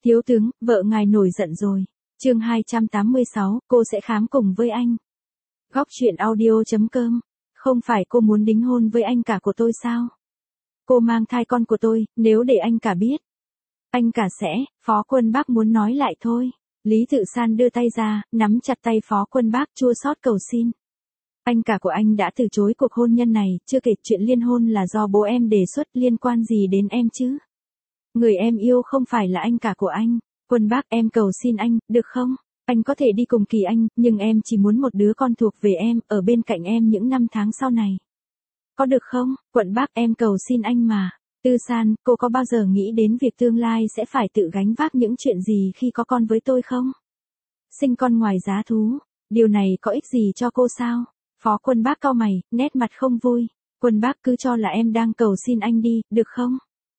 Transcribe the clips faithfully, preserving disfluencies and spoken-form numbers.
Thiếu tướng, vợ ngài nổi giận rồi. Chương hai trăm tám mươi sáu, cô sẽ khám cùng với anh. Góc truyện audio chấm com. Không phải cô muốn đính hôn với anh cả của tôi sao? Cô mang thai con của tôi, nếu để anh cả biết. Anh cả sẽ, Phó Quân Bác muốn nói lại thôi. Lý Tự San đưa tay ra, nắm chặt tay Phó Quân Bác chua xót cầu xin. Anh cả của anh đã từ chối cuộc hôn nhân này, chưa kể chuyện liên hôn là do bố em đề xuất, liên quan gì đến em chứ? Người em yêu không phải là anh cả của anh. Quân Bác, em cầu xin anh, được không? Anh có thể đi cùng Kỳ Anh, nhưng em chỉ muốn một đứa con thuộc về em, ở bên cạnh em những năm tháng sau này. Có được không? Quận Bác, em cầu xin anh mà. Tư San, cô có bao giờ nghĩ đến việc tương lai sẽ phải tự gánh vác những chuyện gì khi có con với tôi không? Sinh con ngoài giá thú, điều này có ích gì cho cô sao? Phó Quân Bác cau mày, nét mặt không vui. Quân Bác, cứ cho là em đang cầu xin anh đi, được không?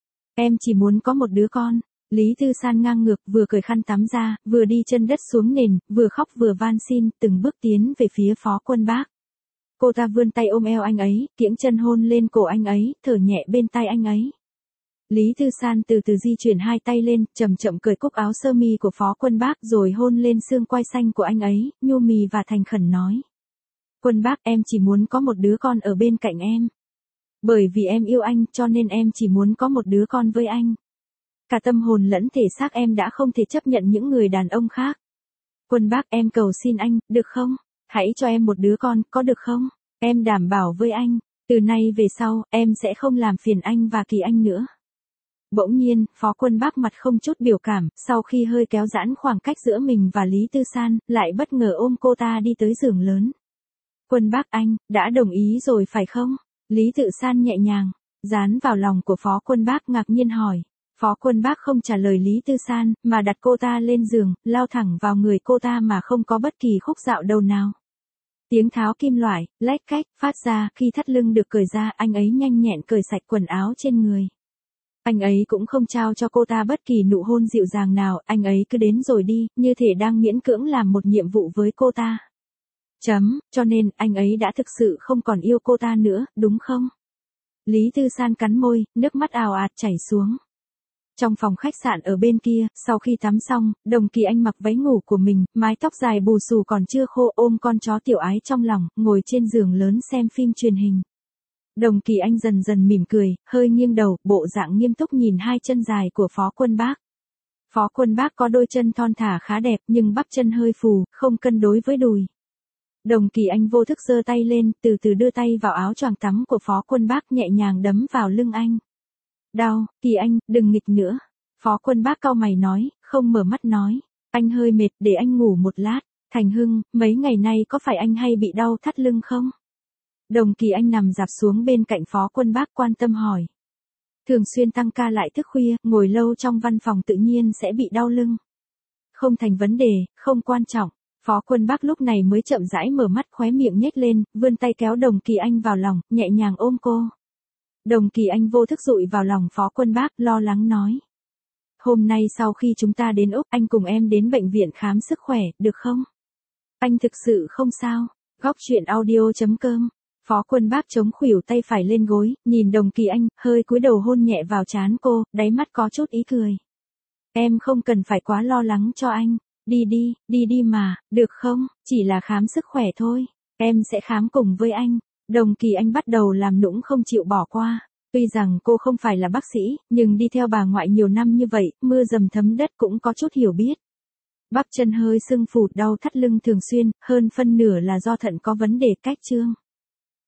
Em chỉ muốn có một đứa con. Lý Tư San ngang ngược, vừa cởi khăn tắm ra, vừa đi chân đất xuống nền, vừa khóc vừa van xin, từng bước tiến về phía Phó Quân Bác. Cô ta vươn tay ôm eo anh ấy, kiễng chân hôn lên cổ anh ấy, thở nhẹ bên tai anh ấy. Lý Tư San từ từ di chuyển hai tay lên, chậm chậm cởi cúc áo sơ mi của Phó Quân Bác rồi hôn lên xương quai xanh của anh ấy, nhu mì và thành khẩn nói. Quân Bác, em chỉ muốn có một đứa con ở bên cạnh em. Bởi vì em yêu anh cho nên em chỉ muốn có một đứa con với anh. Cả tâm hồn lẫn thể xác em đã không thể chấp nhận những người đàn ông khác. Quân Bác, em cầu xin anh, được không? Hãy cho em một đứa con, có được không? Em đảm bảo với anh, từ nay về sau, em sẽ không làm phiền anh và Kỳ Anh nữa. Bỗng nhiên, Phó Quân Bác mặt không chút biểu cảm, sau khi hơi kéo giãn khoảng cách giữa mình và Lý Tư San, lại bất ngờ ôm cô ta đi tới giường lớn. Quân Bác, anh, đã đồng ý rồi phải không? Lý Tự San nhẹ nhàng, dán vào lòng của Phó Quân Bác ngạc nhiên hỏi. Phó Quân Bác không trả lời Lý Tư San, mà đặt cô ta lên giường, lao thẳng vào người cô ta mà không có bất kỳ khúc dạo đầu nào. Tiếng tháo kim loại, lách cách, phát ra, khi thắt lưng được cởi ra, anh ấy nhanh nhẹn cởi sạch quần áo trên người. Anh ấy cũng không trao cho cô ta bất kỳ nụ hôn dịu dàng nào, anh ấy cứ đến rồi đi, như thể đang miễn cưỡng làm một nhiệm vụ với cô ta. Chấm, cho nên, anh ấy đã thực sự không còn yêu cô ta nữa, đúng không? Lý Tư San cắn môi, nước mắt ào ạt chảy xuống. Trong phòng khách sạn ở bên kia, sau khi tắm xong, Đồng Kỳ Anh mặc váy ngủ của mình, mái tóc dài bù xù còn chưa khô, ôm con chó Tiểu Ái trong lòng, ngồi trên giường lớn xem phim truyền hình. Đồng Kỳ Anh dần dần mỉm cười, hơi nghiêng đầu, bộ dạng nghiêm túc nhìn hai chân dài của Phó Quân Bác. Phó Quân Bác có đôi chân thon thả khá đẹp, nhưng bắp chân hơi phù, không cân đối với đùi. Đồng Kỳ Anh vô thức giơ tay lên, từ từ đưa tay vào áo choàng tắm của Phó Quân Bác, nhẹ nhàng đấm vào lưng anh. Đau, Kỳ Anh, đừng nghịch nữa. Phó Quân Bác cau mày nói, không mở mắt nói. Anh hơi mệt, để anh ngủ một lát. Thành Hưng, mấy ngày nay có phải anh hay bị đau thắt lưng không? Đồng Kỳ Anh nằm dạp xuống bên cạnh Phó Quân Bác quan tâm hỏi. Thường xuyên tăng ca lại thức khuya, ngồi lâu trong văn phòng tự nhiên sẽ bị đau lưng. Không thành vấn đề, không quan trọng. Phó Quân Bác lúc này mới chậm rãi mở mắt, khóe miệng nhếch lên, vươn tay kéo Đồng Kỳ Anh vào lòng, nhẹ nhàng ôm cô. Đồng Kỳ Anh vô thức dụi vào lòng Phó Quân Bác, lo lắng nói. Hôm nay sau khi chúng ta đến Úc, anh cùng em đến bệnh viện khám sức khỏe, được không? Anh thực sự không sao. Góc truyện audio chấm com. Phó Quân Bác chống khuỷu tay phải lên gối, nhìn Đồng Kỳ Anh, hơi cúi đầu hôn nhẹ vào trán cô, đáy mắt có chút ý cười. Em không cần phải quá lo lắng cho anh. Đi đi, đi đi mà, được không? Chỉ là khám sức khỏe thôi. Em sẽ khám cùng với anh. Đồng Kỳ Anh bắt đầu làm nũng không chịu bỏ qua. Tuy rằng cô không phải là bác sĩ, nhưng đi theo bà ngoại nhiều năm như vậy, mưa dầm thấm đất cũng có chút hiểu biết. Bắp chân hơi sưng phụt đau thắt lưng thường xuyên, hơn phân nửa là do thận có vấn đề cách trương.